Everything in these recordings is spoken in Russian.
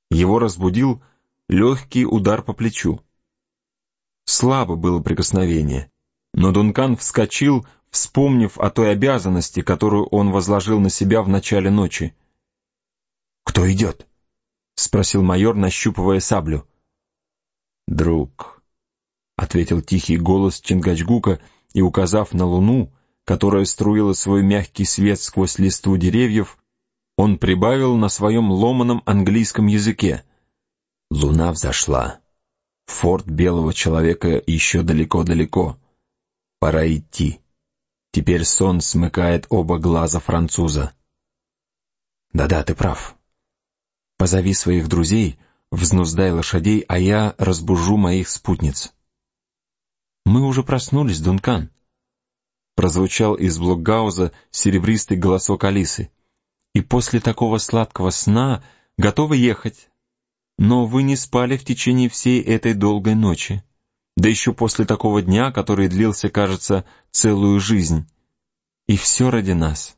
Его разбудил легкий удар по плечу. Слабо было прикосновение, но Дункан вскочил, вспомнив о той обязанности, которую он возложил на себя в начале ночи. «Кто идет?» — спросил майор, нащупывая саблю. «Друг», — ответил тихий голос Чингачгука, и, указав на луну, которая струила свой мягкий свет сквозь листву деревьев, он прибавил на своем ломаном английском языке: «Луна взошла. Форт Белого Человека еще далеко-далеко. Пора идти. Теперь сон смыкает оба глаза француза». «Да-да, ты прав. Позови своих друзей, взнуздай лошадей, а я разбужу моих спутниц». «Мы уже проснулись, Дункан», — прозвучал из блокгауза серебристый голосок Алисы. «И после такого сладкого сна готовы ехать. Но вы не спали в течение всей этой долгой ночи, да еще после такого дня, который длился, кажется, целую жизнь. И все ради нас».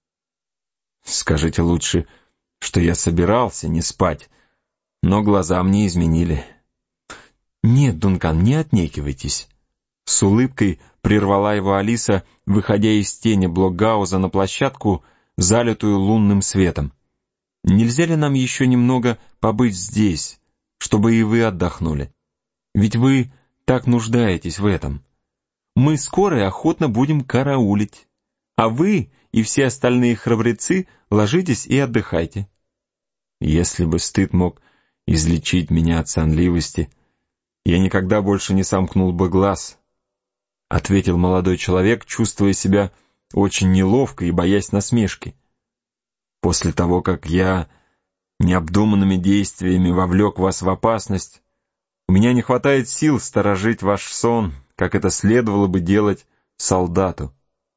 «Скажите лучше, что я собирался не спать, но глаза мне изменили». «Нет, Дункан, не отнекивайтесь». С улыбкой прервала его Алиса, выходя из тени блокгауза на площадку, залитую лунным светом. «Нельзя ли нам еще немного побыть здесь, чтобы и вы отдохнули? Ведь вы так нуждаетесь в этом. Мы скоро и охотно будем караулить, а вы и все остальные храбрецы ложитесь и отдыхайте». Если бы стыд мог излечить меня от сонливости, я никогда больше не сомкнул бы глаз, — ответил молодой человек, чувствуя себя очень неловко и боясь насмешки. «После того, как я необдуманными действиями вовлек вас в опасность, у меня не хватает сил сторожить ваш сон, как это следовало бы делать солдату».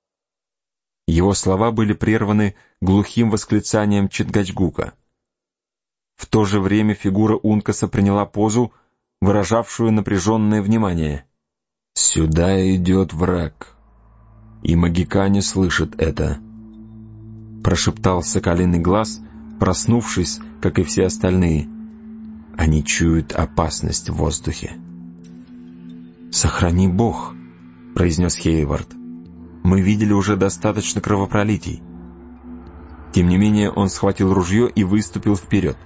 Его слова были прерваны глухим восклицанием Чингачгука. В то же время фигура Ункаса приняла позу, выражавшую напряженное внимание. «Сюда идет враг, и магикане слышат это», — прошептал Соколиный Глаз, проснувшись, как и все остальные. «Они чуют опасность в воздухе». «Сохрани Бог», — произнес Хейвард. «Мы видели уже достаточно кровопролитий». Тем не менее он схватил ружье и выступил вперед.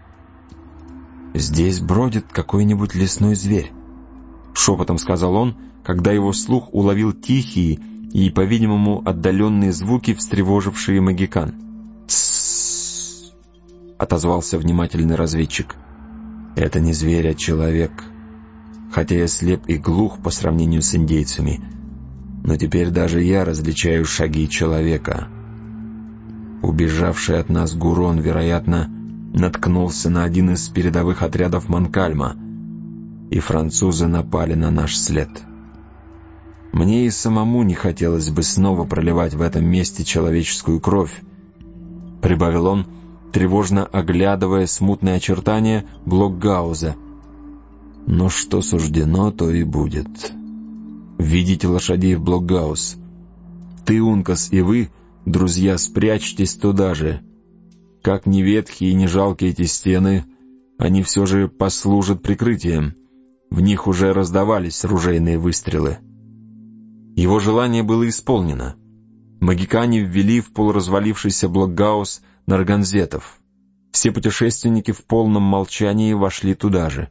«Здесь бродит какой-нибудь лесной зверь», — шепотом сказал он, когда его слух уловил тихие и, по-видимому, отдаленные звуки, встревожившие магикан. «Тссс», — отозвался внимательный разведчик. «Это не зверь, а человек. Хотя я слеп и глух по сравнению с индейцами, но теперь даже я различаю шаги человека. Убежавший от нас Гурон, вероятно, наткнулся на один из передовых отрядов Манкальма, и французы напали на наш след. Мне и самому не хотелось бы снова проливать в этом месте человеческую кровь», — прибавил он, тревожно оглядывая смутные очертания блокгауза. «Но что суждено, то и будет. Введите лошадей в блокгауз. Ты, Ункас, и вы, друзья, спрячьтесь туда же. Как ни ветхие и ни жалкие эти стены, они все же послужат прикрытием. В них уже раздавались ружейные выстрелы». Его желание было исполнено. Магикане ввели в полуразвалившийся блокгаус нарганзетов. Все путешественники в полном молчании вошли туда же.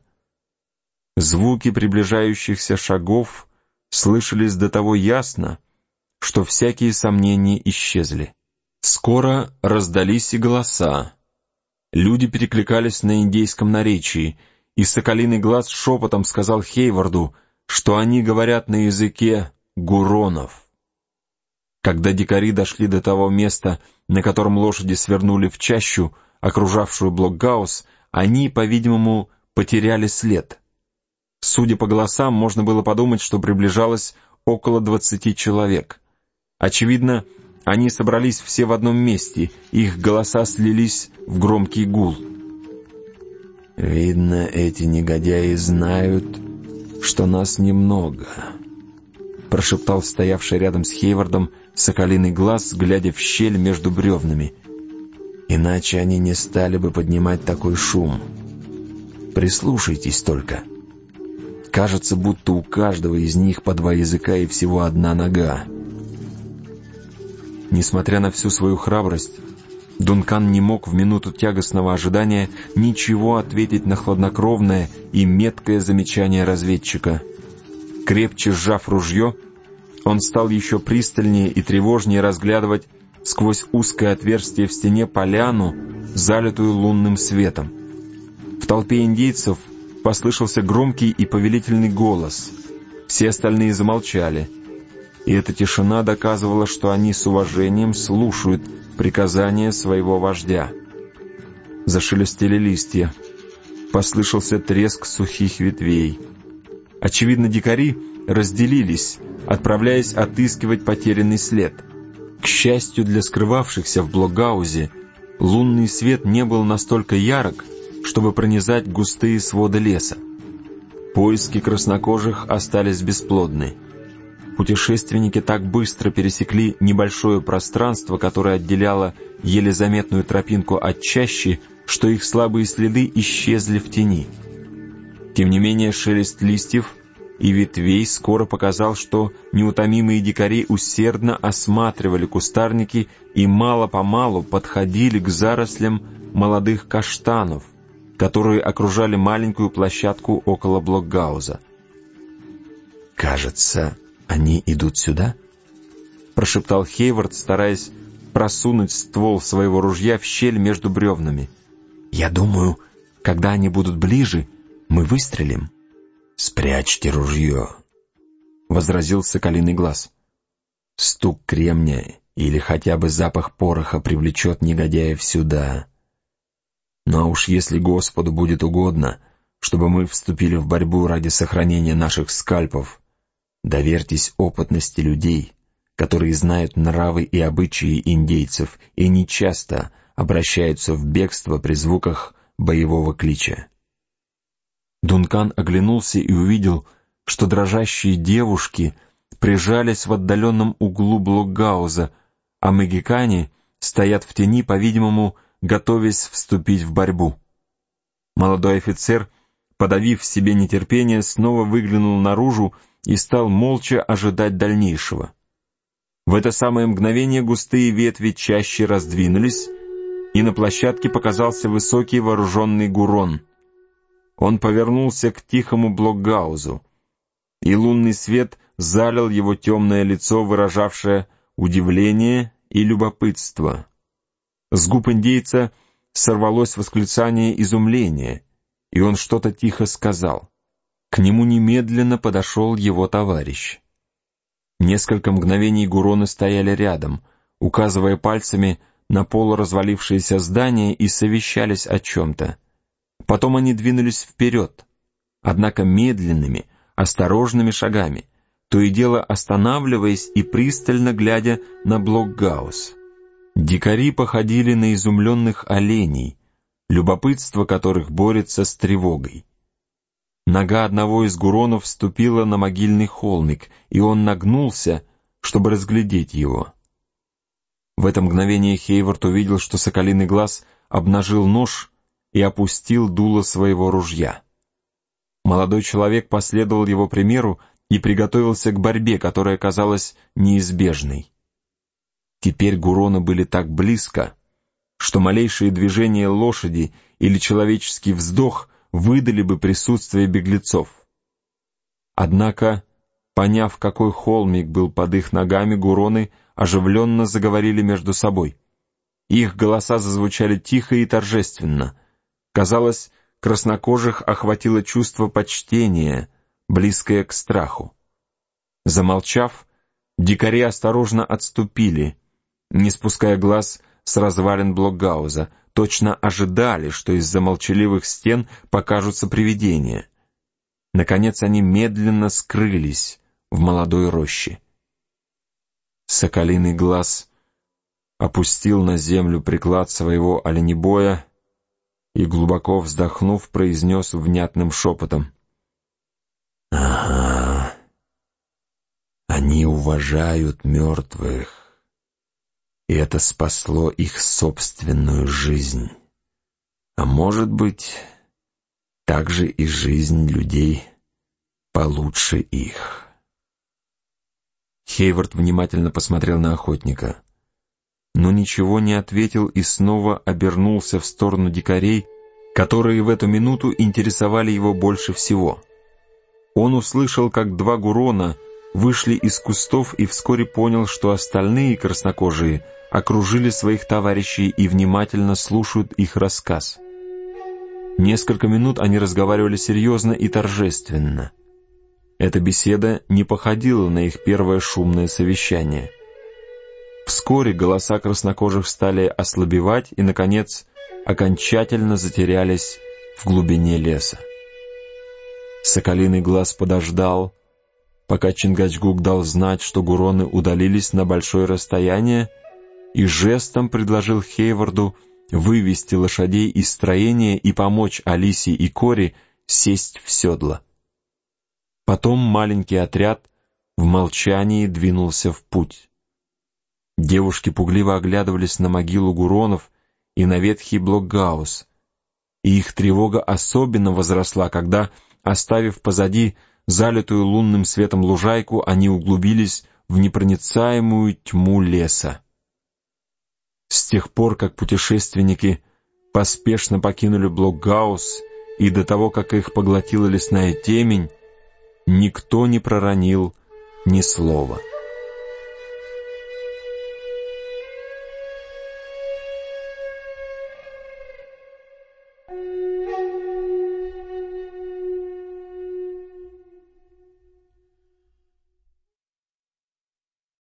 Звуки приближающихся шагов слышались до того ясно, что всякие сомнения исчезли. Скоро раздались и голоса. Люди перекликались на индейском наречии, и Соколиный Глаз шепотом сказал Хейварду, что они говорят на языке гуронов. Когда дикари дошли до того места, на котором лошади свернули в чащу, окружавшую блокгаус, они, по-видимому, потеряли след. Судя по голосам, можно было подумать, что приближалось около 20 человек. Очевидно, они собрались все в одном месте, их голоса слились в громкий гул. «Видно, эти негодяи знают, что нас немного», — прошептал стоявший рядом с Хейвардом Соколиный Глаз, глядя в щель между бревнами. «Иначе они не стали бы поднимать такой шум. Прислушайтесь только. Кажется, будто у каждого из них по 2 языка и всего 1 нога. Несмотря на всю свою храбрость, Дункан не мог в минуту тягостного ожидания ничего ответить на хладнокровное и меткое замечание разведчика. Крепче сжав ружье, он стал еще пристальнее и тревожнее разглядывать сквозь узкое отверстие в стене поляну, залитую лунным светом. В толпе индейцев послышался громкий и повелительный голос. Все остальные замолчали, и эта тишина доказывала, что они с уважением слушают приказания своего вождя. Зашелестели листья, послышался треск сухих ветвей. Очевидно, дикари разделились, отправляясь отыскивать потерянный след. К счастью для скрывавшихся в Блокгаузе, лунный свет не был настолько ярок, чтобы пронизать густые своды леса. Поиски краснокожих остались бесплодны. Путешественники так быстро пересекли небольшое пространство, которое отделяло еле заметную тропинку от чащи, что их слабые следы исчезли в тени. Тем не менее, шелест листьев и ветвей скоро показал, что неутомимые дикари усердно осматривали кустарники и мало-помалу подходили к зарослям молодых каштанов, которые окружали маленькую площадку около Блокгауза. «Кажется, они идут сюда?» — прошептал Хейвард, стараясь просунуть ствол своего ружья в щель между бревнами. «Я думаю, когда они будут ближе, мы выстрелим». «Спрячьте ружье», — возразил Соколиный Глаз. «Стук кремня или хотя бы запах пороха привлечет негодяев сюда. Но уж если Господу будет угодно, чтобы мы вступили в борьбу ради сохранения наших скальпов, доверьтесь опытности людей, которые знают нравы и обычаи индейцев и нечасто обращаются в бегство при звуках боевого клича». Дункан оглянулся и увидел, что дрожащие девушки прижались в отдаленном углу Блокгауза, а магикане стоят в тени, по-видимому, готовясь вступить в борьбу. Молодой офицер, подавив в себе нетерпение, снова выглянул наружу и стал молча ожидать дальнейшего. В это самое мгновение густые ветви чаще раздвинулись, и на площадке показался высокий вооруженный гурон. Он повернулся к тихому Блокгаузу, и лунный свет залил его темное лицо, выражавшее удивление и любопытство. С губ индейца сорвалось восклицание изумления, и он что-то тихо сказал. К нему немедленно подошел его товарищ. Несколько мгновений гуроны стояли рядом, указывая пальцами на полуразвалившееся здание и совещались о чем-то. Потом они двинулись вперед, однако медленными, осторожными шагами, то и дело останавливаясь и пристально глядя на Блокгауз. Дикари походили на изумленных оленей, любопытство которых борется с тревогой. Нога одного из гуронов вступила на могильный холмик, и он нагнулся, чтобы разглядеть его. В это мгновение Хейвард увидел, что Соколиный Глаз обнажил нож и опустил дуло своего ружья. Молодой человек последовал его примеру и приготовился к борьбе, которая казалась неизбежной. Теперь гуроны были так близко, что малейшие движения лошади или человеческий вздох выдали бы присутствие беглецов. Однако, поняв, какой холмик был под их ногами, гуроны оживленно заговорили между собой. Их голоса зазвучали тихо и торжественно. Казалось, краснокожих охватило чувство почтения, близкое к страху. Замолчав, дикари осторожно отступили, не спуская глаз с развалин Блокгауза, точно ожидали, что из-за молчаливых стен покажутся привидения. Наконец они медленно скрылись в молодой роще. Соколиный Глаз опустил на землю приклад своего оленебоя и, глубоко вздохнув, произнес внятным шепотом: «Ага, они уважают мертвых, и это спасло их собственную жизнь. А может быть, так же и жизнь людей получше их. Хейвард внимательно посмотрел на охотника, но ничего не ответил и снова обернулся в сторону дикарей, которые в эту минуту интересовали его больше всего. Он услышал, как два гурона вышли из кустов и вскоре понял, что остальные краснокожие окружили своих товарищей и внимательно слушают их рассказ. Несколько минут они разговаривали серьезно и торжественно. Эта беседа не походила на их первое шумное совещание. Вскоре голоса краснокожих стали ослабевать и, наконец, окончательно затерялись в глубине леса. Соколиный глаз подождал, пока Чингачгук дал знать, что гуроны удалились на большое расстояние, и жестом предложил Хейварду вывести лошадей из строения и помочь Алисе и Кори сесть в седло. Потом маленький отряд в молчании двинулся в путь. Девушки пугливо оглядывались на могилу гуронов и на ветхий блокгаус, и их тревога особенно возросла, когда, оставив позади залитую лунным светом лужайку, они углубились в непроницаемую тьму леса. С тех пор, как путешественники поспешно покинули блокгаус и до того, как их поглотила лесная темень, никто не проронил ни слова.